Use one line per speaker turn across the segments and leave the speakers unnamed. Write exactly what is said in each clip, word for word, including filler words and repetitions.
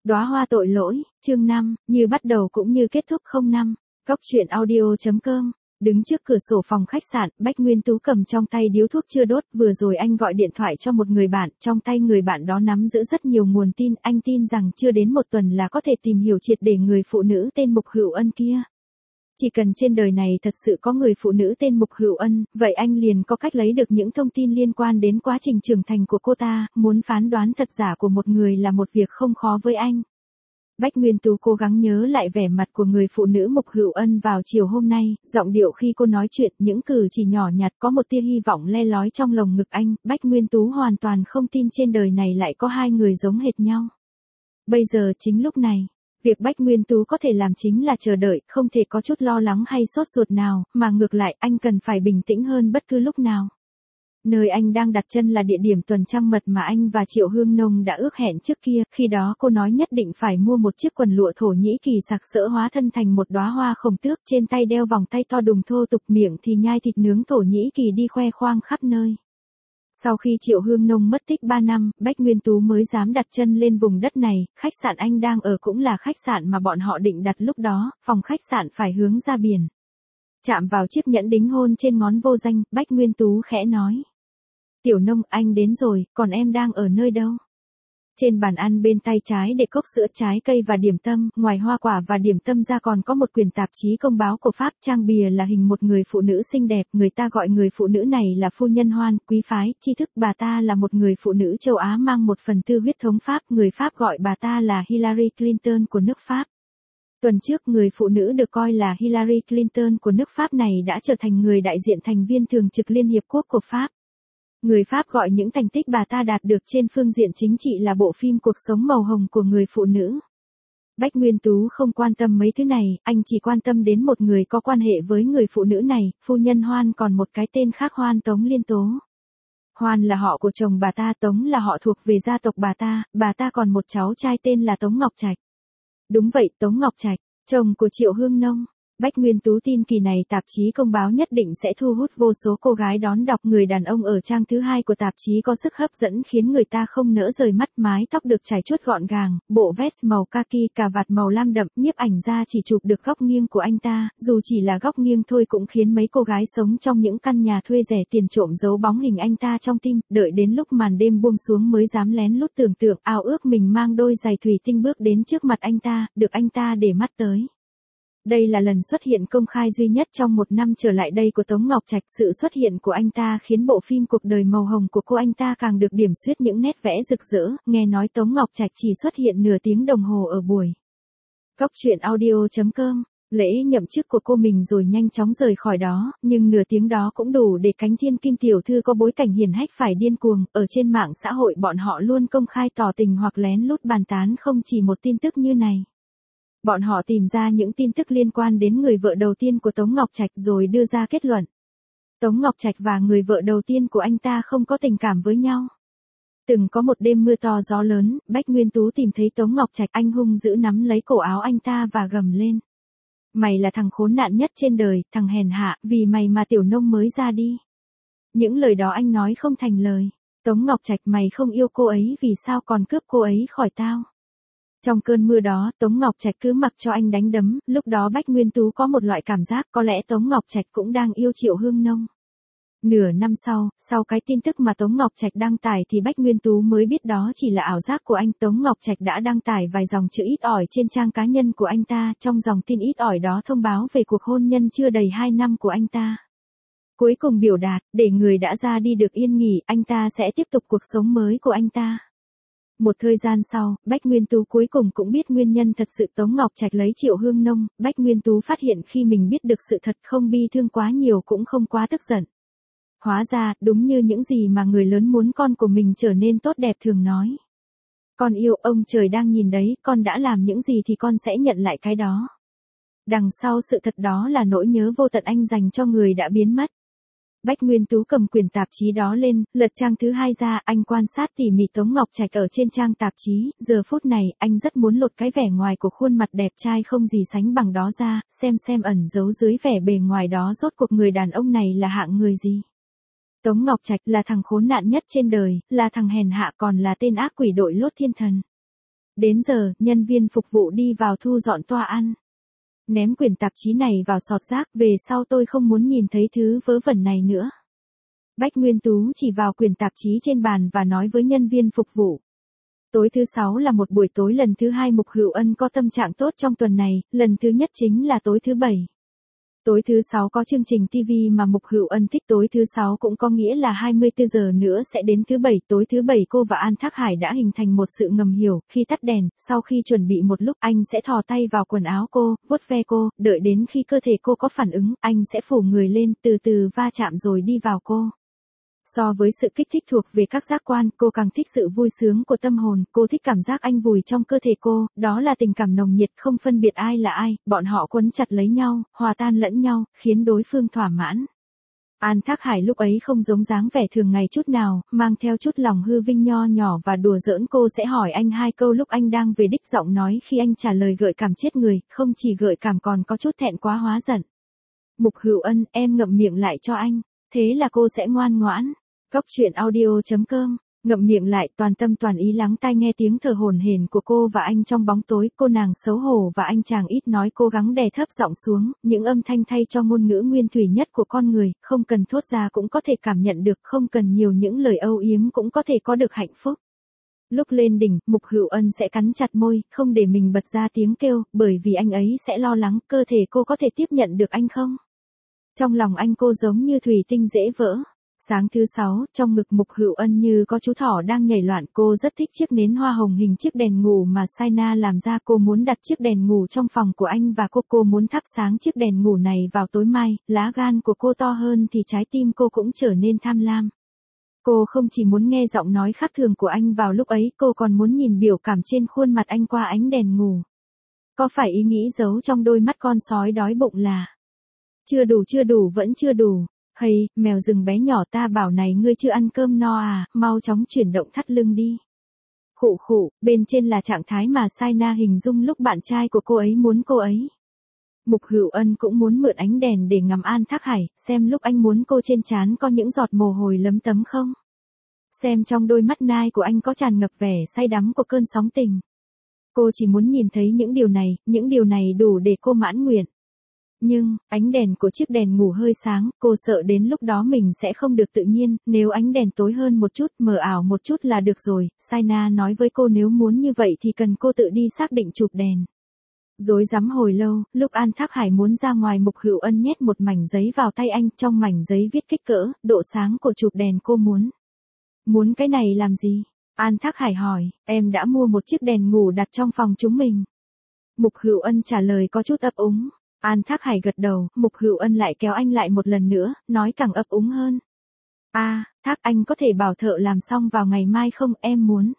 Đóa hoa tội lỗi, chương năm, như bắt đầu cũng như kết thúc không năm. Góc truyện audio chấm com. Đứng trước cửa sổ phòng khách sạn, Bách Nguyên Tú cầm trong tay điếu thuốc chưa đốt, vừa rồi anh gọi điện thoại cho một người bạn, trong tay người bạn đó nắm giữ rất nhiều nguồn tin, anh tin rằng chưa đến một tuần là có thể tìm hiểu triệt để người phụ nữ tên Mục Hữu Ân kia. Chỉ cần trên đời này thật sự có người phụ nữ tên Mục Hữu Ân, vậy anh liền có cách lấy được những thông tin liên quan đến quá trình trưởng thành của cô ta, muốn phán đoán thật giả của một người là một việc không khó với anh. Bách Nguyên Tú cố gắng nhớ lại vẻ mặt của người phụ nữ Mục Hữu Ân vào chiều hôm nay, giọng điệu khi cô nói chuyện, những cử chỉ nhỏ nhặt có một tia hy vọng le lói trong lồng ngực anh, Bách Nguyên Tú hoàn toàn không tin trên đời này lại có hai người giống hệt nhau. Bây giờ chính lúc này, việc Bách Nguyên Tú có thể làm chính là chờ đợi, không thể có chút lo lắng hay sốt ruột nào, mà ngược lại anh cần phải bình tĩnh hơn bất cứ lúc nào. Nơi anh đang đặt chân là địa điểm tuần trăng mật mà anh và Triệu Hương Nông đã ước hẹn trước kia, khi đó cô nói nhất định phải mua một chiếc quần lụa Thổ Nhĩ Kỳ sặc sỡ hóa thân thành một đóa hoa khổng tước, trên tay đeo vòng tay to đùng thô tục, miệng thì nhai thịt nướng Thổ Nhĩ Kỳ đi khoe khoang khắp nơi. Sau khi Triệu Hương Nông mất tích ba năm, Bách Nguyên Tú mới dám đặt chân lên vùng đất này, khách sạn anh đang ở cũng là khách sạn mà bọn họ định đặt lúc đó, phòng khách sạn phải hướng ra biển. Chạm vào chiếc nhẫn đính hôn trên ngón vô danh, Bách Nguyên Tú khẽ nói. Tiểu Nông, anh đến rồi, còn em đang ở nơi đâu? Trên bàn ăn bên tay trái để cốc sữa, trái cây và điểm tâm, ngoài hoa quả và điểm tâm ra còn có một quyển tạp chí công báo của Pháp, trang bìa là hình một người phụ nữ xinh đẹp, người ta gọi người phụ nữ này là phu nhân Hoan, quý phái, tri thức, bà ta là một người phụ nữ châu Á mang một phần tư huyết thống Pháp, người Pháp gọi bà ta là Hillary Clinton của nước Pháp. Tuần trước người phụ nữ được coi là Hillary Clinton của nước Pháp này đã trở thành người đại diện thành viên thường trực Liên Hiệp Quốc của Pháp. Người Pháp gọi những thành tích bà ta đạt được trên phương diện chính trị là bộ phim Cuộc sống màu hồng của người phụ nữ. Bách Nguyên Tú không quan tâm mấy thứ này, anh chỉ quan tâm đến một người có quan hệ với người phụ nữ này, phu nhân Hoan, còn một cái tên khác Hoan Tống Liên Tố. Hoan là họ của chồng bà ta, Tống là họ thuộc về gia tộc bà ta, bà ta còn một cháu trai tên là Tống Ngọc Trạch. Đúng vậy, Tống Ngọc Trạch, chồng của Triệu Hương Nông. Bách Nguyên Tú tin kỳ này tạp chí công báo nhất định sẽ thu hút vô số cô gái đón đọc. Người đàn ông ở trang thứ hai của tạp chí có sức hấp dẫn khiến người ta không nỡ rời mắt, mái tóc được chải chuốt gọn gàng, bộ vest màu kaki, cà vạt màu lam đậm, nhiếp ảnh ra chỉ chụp được góc nghiêng của anh ta, dù chỉ là góc nghiêng thôi cũng khiến mấy cô gái sống trong những căn nhà thuê rẻ tiền trộm giấu bóng hình anh ta trong tim, đợi đến lúc màn đêm buông xuống mới dám lén lút tưởng tượng, ao ước mình mang đôi giày thủy tinh bước đến trước mặt anh ta, được anh ta để mắt tới. Đây là lần xuất hiện công khai duy nhất trong một năm trở lại đây của Tống Ngọc Trạch. Sự xuất hiện của anh ta khiến bộ phim Cuộc đời màu hồng của cô anh ta càng được điểm xuyết những nét vẽ rực rỡ. Nghe nói Tống Ngọc Trạch chỉ xuất hiện nửa tiếng đồng hồ ở buổi Góc truyện audio chấm com. Lễ nhậm chức của cô mình rồi nhanh chóng rời khỏi đó, nhưng nửa tiếng đó cũng đủ để cánh thiên kim tiểu thư có bối cảnh hiển hách phải điên cuồng. Ở trên mạng xã hội bọn họ luôn công khai tỏ tình hoặc lén lút bàn tán không chỉ một tin tức như này. Bọn họ tìm ra những tin tức liên quan đến người vợ đầu tiên của Tống Ngọc Trạch rồi đưa ra kết luận. Tống Ngọc Trạch và người vợ đầu tiên của anh ta không có tình cảm với nhau. Từng có một đêm mưa to gió lớn, Bách Nguyên Tú tìm thấy Tống Ngọc Trạch, anh hung dữ nắm lấy cổ áo anh ta và gầm lên. Mày là thằng khốn nạn nhất trên đời, thằng hèn hạ, vì mày mà Tiểu Nông mới ra đi. Những lời đó anh nói không thành lời. Tống Ngọc Trạch, mày không yêu cô ấy vì sao còn cướp cô ấy khỏi tao? Trong cơn mưa đó, Tống Ngọc Trạch cứ mặc cho anh đánh đấm, lúc đó Bách Nguyên Tú có một loại cảm giác có lẽ Tống Ngọc Trạch cũng đang yêu Triệu Hương Nông. Nửa năm sau, sau cái tin tức mà Tống Ngọc Trạch đăng tải thì Bách Nguyên Tú mới biết đó chỉ là ảo giác của anh. Tống Ngọc Trạch đã đăng tải vài dòng chữ ít ỏi trên trang cá nhân của anh ta, trong dòng tin ít ỏi đó thông báo về cuộc hôn nhân chưa đầy hai năm của anh ta. Cuối cùng biểu đạt, để người đã ra đi được yên nghỉ, anh ta sẽ tiếp tục cuộc sống mới của anh ta. Một thời gian sau, Bách Nguyên Tú cuối cùng cũng biết nguyên nhân thật sự Tống Ngọc Trạch lấy Triệu Hương Nông. Bách Nguyên Tú phát hiện khi mình biết được sự thật, không bi thương quá nhiều cũng không quá tức giận. Hóa ra, đúng như những gì mà người lớn muốn con của mình trở nên tốt đẹp thường nói. Con yêu, ông trời đang nhìn đấy, con đã làm những gì thì con sẽ nhận lại cái đó. Đằng sau sự thật đó là nỗi nhớ vô tận anh dành cho người đã biến mất. Bách Nguyên Tú cầm quyển tạp chí đó lên, lật trang thứ hai ra, anh quan sát tỉ mỉ Tống Ngọc Trạch ở trên trang tạp chí, giờ phút này, anh rất muốn lột cái vẻ ngoài của khuôn mặt đẹp trai không gì sánh bằng đó ra, xem xem ẩn giấu dưới vẻ bề ngoài đó rốt cuộc người đàn ông này là hạng người gì. Tống Ngọc Trạch là thằng khốn nạn nhất trên đời, là thằng hèn hạ, còn là tên ác quỷ đội lốt thiên thần. Đến giờ, nhân viên phục vụ đi vào thu dọn toa ăn. Ném quyển tạp chí này vào sọt rác, về sau tôi không muốn nhìn thấy thứ vớ vẩn này nữa. Bách Nguyên Tú chỉ vào quyển tạp chí trên bàn và nói với nhân viên phục vụ. Tối thứ sáu là một buổi tối lần thứ hai Mục Hữu Ân có tâm trạng tốt trong tuần này, lần thứ nhất chính là tối thứ bảy. Tối thứ sáu có chương trình ti vi mà Mục Hữu Ân thích, tối thứ sáu cũng có nghĩa là hai mươi tư giờ nữa sẽ đến thứ bảy. Tối thứ bảy cô và An Thác Hải đã hình thành một sự ngầm hiểu, khi tắt đèn, sau khi chuẩn bị một lúc anh sẽ thò tay vào quần áo cô, vuốt ve cô, đợi đến khi cơ thể cô có phản ứng, anh sẽ phủ người lên, từ từ va chạm rồi đi vào cô. So với sự kích thích thuộc về các giác quan, cô càng thích sự vui sướng của tâm hồn, cô thích cảm giác anh vùi trong cơ thể cô, đó là tình cảm nồng nhiệt không phân biệt ai là ai, bọn họ quấn chặt lấy nhau, hòa tan lẫn nhau, khiến đối phương thỏa mãn. An Thác Hải lúc ấy không giống dáng vẻ thường ngày chút nào, mang theo chút lòng hư vinh nho nhỏ và đùa giỡn. Cô sẽ hỏi anh hai câu lúc anh đang về đích, giọng nói khi anh trả lời gợi cảm chết người, không chỉ gợi cảm còn có chút thẹn quá hóa giận. Mục Hữu Ân, em ngậm miệng lại cho anh. Thế là cô sẽ ngoan ngoãn. Góc truyện audio chấm com, ngậm miệng lại, toàn tâm toàn ý lắng tai nghe tiếng thở hổn hển của cô và anh trong bóng tối. Cô nàng xấu hổ và anh chàng ít nói cố gắng đè thấp giọng xuống, những âm thanh thay cho ngôn ngữ nguyên thủy nhất của con người, không cần thốt ra cũng có thể cảm nhận được, không cần nhiều những lời âu yếm cũng có thể có được hạnh phúc. Lúc lên đỉnh, Mục Hữu Ân sẽ cắn chặt môi, không để mình bật ra tiếng kêu, bởi vì anh ấy sẽ lo lắng cơ thể cô có thể tiếp nhận được anh không. Trong lòng anh cô giống như thủy tinh dễ vỡ. Sáng thứ sáu, trong ngực Mục Hữu Ân như có chú thỏ đang nhảy loạn. Cô rất thích chiếc nến hoa hồng hình chiếc đèn ngủ mà Saina làm ra. Cô muốn đặt chiếc đèn ngủ trong phòng của anh và cô cô muốn thắp sáng chiếc đèn ngủ này vào tối mai. Lá gan của cô to hơn thì trái tim cô cũng trở nên tham lam. Cô không chỉ muốn nghe giọng nói khác thường của anh vào lúc ấy, cô còn muốn nhìn biểu cảm trên khuôn mặt anh qua ánh đèn ngủ. Có phải ý nghĩ giấu trong đôi mắt con sói đói bụng là chưa đủ chưa đủ vẫn chưa đủ. Hay, mèo rừng bé nhỏ, ta bảo này, ngươi chưa ăn cơm no à, mau chóng chuyển động thắt lưng đi. Khụ khụ, bên trên là trạng thái mà Saina hình dung lúc bạn trai của cô ấy muốn cô ấy. Mục Hữu Ân cũng muốn mượn ánh đèn để ngắm An Thác Hải, xem lúc anh muốn cô trên trán có những giọt mồ hôi lấm tấm không. Xem trong đôi mắt nai của anh có tràn ngập vẻ say đắm của cơn sóng tình. Cô chỉ muốn nhìn thấy những điều này, những điều này đủ để cô mãn nguyện. Nhưng, ánh đèn của chiếc đèn ngủ hơi sáng, cô sợ đến lúc đó mình sẽ không được tự nhiên, nếu ánh đèn tối hơn một chút, mờ ảo một chút là được rồi. Saina nói với cô nếu muốn như vậy thì cần cô tự đi xác định chụp đèn. Rối rắm hồi lâu, lúc An Thác Hải muốn ra ngoài, Mục Hữu Ân nhét một mảnh giấy vào tay anh, trong mảnh giấy viết kích cỡ, độ sáng của chụp đèn cô muốn. Muốn cái này làm gì? An Thác Hải hỏi, em đã mua một chiếc đèn ngủ đặt trong phòng chúng mình. Mục Hữu Ân trả lời có chút ấp úng. An Thác Hải gật đầu, Mục Hữu Ân lại kéo anh lại một lần nữa, nói càng ấp úng hơn. A, à, Thác, anh có thể bảo thợ làm xong vào ngày mai không, em muốn.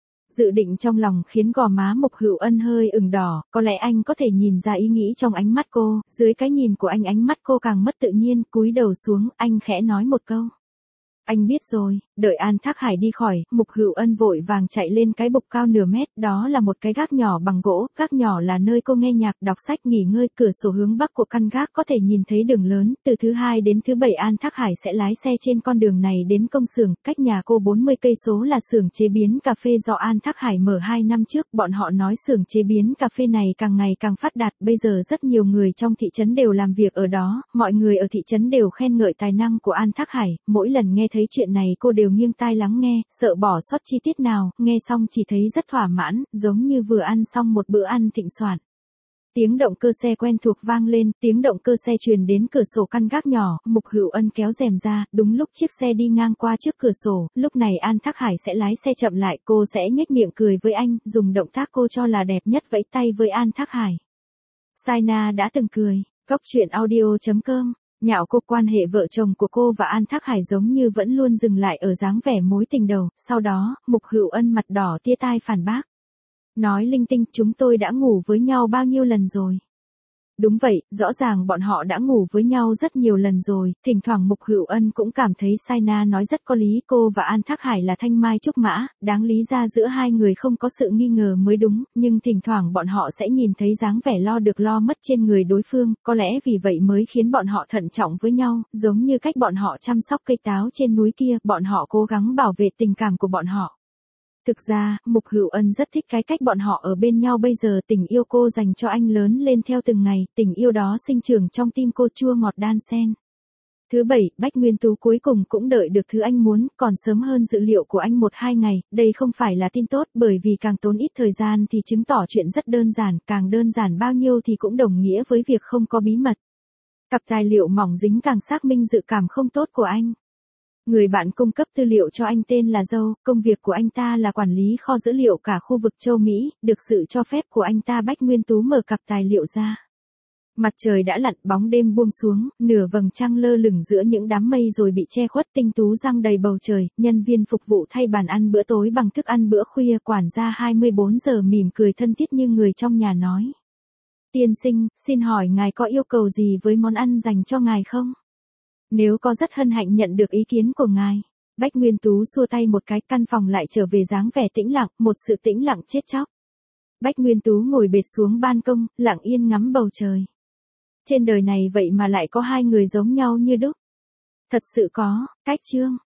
Dự định trong lòng khiến gò má Mục Hữu Ân hơi ửng đỏ, có lẽ anh có thể nhìn ra ý nghĩ trong ánh mắt cô, dưới cái nhìn của anh ánh mắt cô càng mất tự nhiên, cúi đầu xuống, anh khẽ nói một câu. Anh biết rồi. Đợi An Thác Hải đi khỏi, Mục Hữu Ân vội vàng chạy lên cái bục cao nửa mét, đó là một cái gác nhỏ bằng gỗ, gác nhỏ là nơi cô nghe nhạc, đọc sách, nghỉ ngơi. Cửa sổ hướng bắc của căn gác có thể nhìn thấy đường lớn. Từ thứ hai đến thứ bảy An Thác Hải sẽ lái xe trên con đường này đến công xưởng, cách nhà cô bốn mươi cây số là xưởng chế biến cà phê do An Thác Hải mở hai năm trước. Bọn họ nói xưởng chế biến cà phê này càng ngày càng phát đạt, bây giờ rất nhiều người trong thị trấn đều làm việc ở đó, mọi người ở thị trấn đều khen ngợi tài năng của An Thác Hải. Mỗi lần nghe thấy chuyện này cô đều nghiêng tai lắng nghe, sợ bỏ sót chi tiết nào, nghe xong chỉ thấy rất thỏa mãn, giống như vừa ăn xong một bữa ăn thịnh soạn. Tiếng động cơ xe quen thuộc vang lên, tiếng động cơ xe truyền đến cửa sổ căn gác nhỏ, Mục Hữu Ân kéo rèm ra, đúng lúc chiếc xe đi ngang qua trước cửa sổ, lúc này An Thác Hải sẽ lái xe chậm lại, cô sẽ nhếch miệng cười với anh, dùng động tác cô cho là đẹp nhất vẫy tay với An Thác Hải. Saina đã từng cười. Góc truyện audio chấm com, nhạo cô. Quan hệ vợ chồng của cô và An Thác Hải giống như vẫn luôn dừng lại ở dáng vẻ mối tình đầu, sau đó, Mục Hữu Ân mặt đỏ tia tai phản bác. Nói linh tinh, chúng tôi đã ngủ với nhau bao nhiêu lần rồi? Đúng vậy, rõ ràng bọn họ đã ngủ với nhau rất nhiều lần rồi. Thỉnh thoảng Mục Hữu Ân cũng cảm thấy Saina nói rất có lý, cô và An Thác Hải là thanh mai trúc mã, đáng lý ra giữa hai người không có sự nghi ngờ mới đúng, nhưng thỉnh thoảng bọn họ sẽ nhìn thấy dáng vẻ lo được lo mất trên người đối phương, có lẽ vì vậy mới khiến bọn họ thận trọng với nhau, giống như cách bọn họ chăm sóc cây táo trên núi kia, bọn họ cố gắng bảo vệ tình cảm của bọn họ. Thực ra, Mục Hữu Ân rất thích cái cách bọn họ ở bên nhau bây giờ, tình yêu cô dành cho anh lớn lên theo từng ngày, tình yêu đó sinh trưởng trong tim cô chua ngọt đan xen. Thứ bảy, Bách Nguyên Tú cuối cùng cũng đợi được thứ anh muốn, còn sớm hơn dự liệu của anh một hai ngày, đây không phải là tin tốt bởi vì càng tốn ít thời gian thì chứng tỏ chuyện rất đơn giản, càng đơn giản bao nhiêu thì cũng đồng nghĩa với việc không có bí mật. Cặp tài liệu mỏng dính càng xác minh dự cảm không tốt của anh. Người bạn cung cấp tư liệu cho anh tên là Dâu, công việc của anh ta là quản lý kho dữ liệu cả khu vực châu Mỹ, được sự cho phép của anh ta Bách Nguyên Tú mở cặp tài liệu ra. Mặt trời đã lặn, bóng đêm buông xuống, nửa vầng trăng lơ lửng giữa những đám mây rồi bị che khuất, tinh tú răng đầy bầu trời, nhân viên phục vụ thay bàn ăn bữa tối bằng thức ăn bữa khuya, quản gia hai mươi bốn giờ mỉm cười thân thiết như người trong nhà nói. Tiên sinh, xin hỏi ngài có yêu cầu gì với món ăn dành cho ngài không? Nếu có rất hân hạnh nhận được ý kiến của ngài. Bách Nguyên Tú xua tay một cái, căn phòng lại trở về dáng vẻ tĩnh lặng, một sự tĩnh lặng chết chóc. Bách Nguyên Tú ngồi bệt xuống ban công, lặng yên ngắm bầu trời. Trên đời này vậy mà lại có hai người giống nhau như đúc. Thật sự có, cách chương.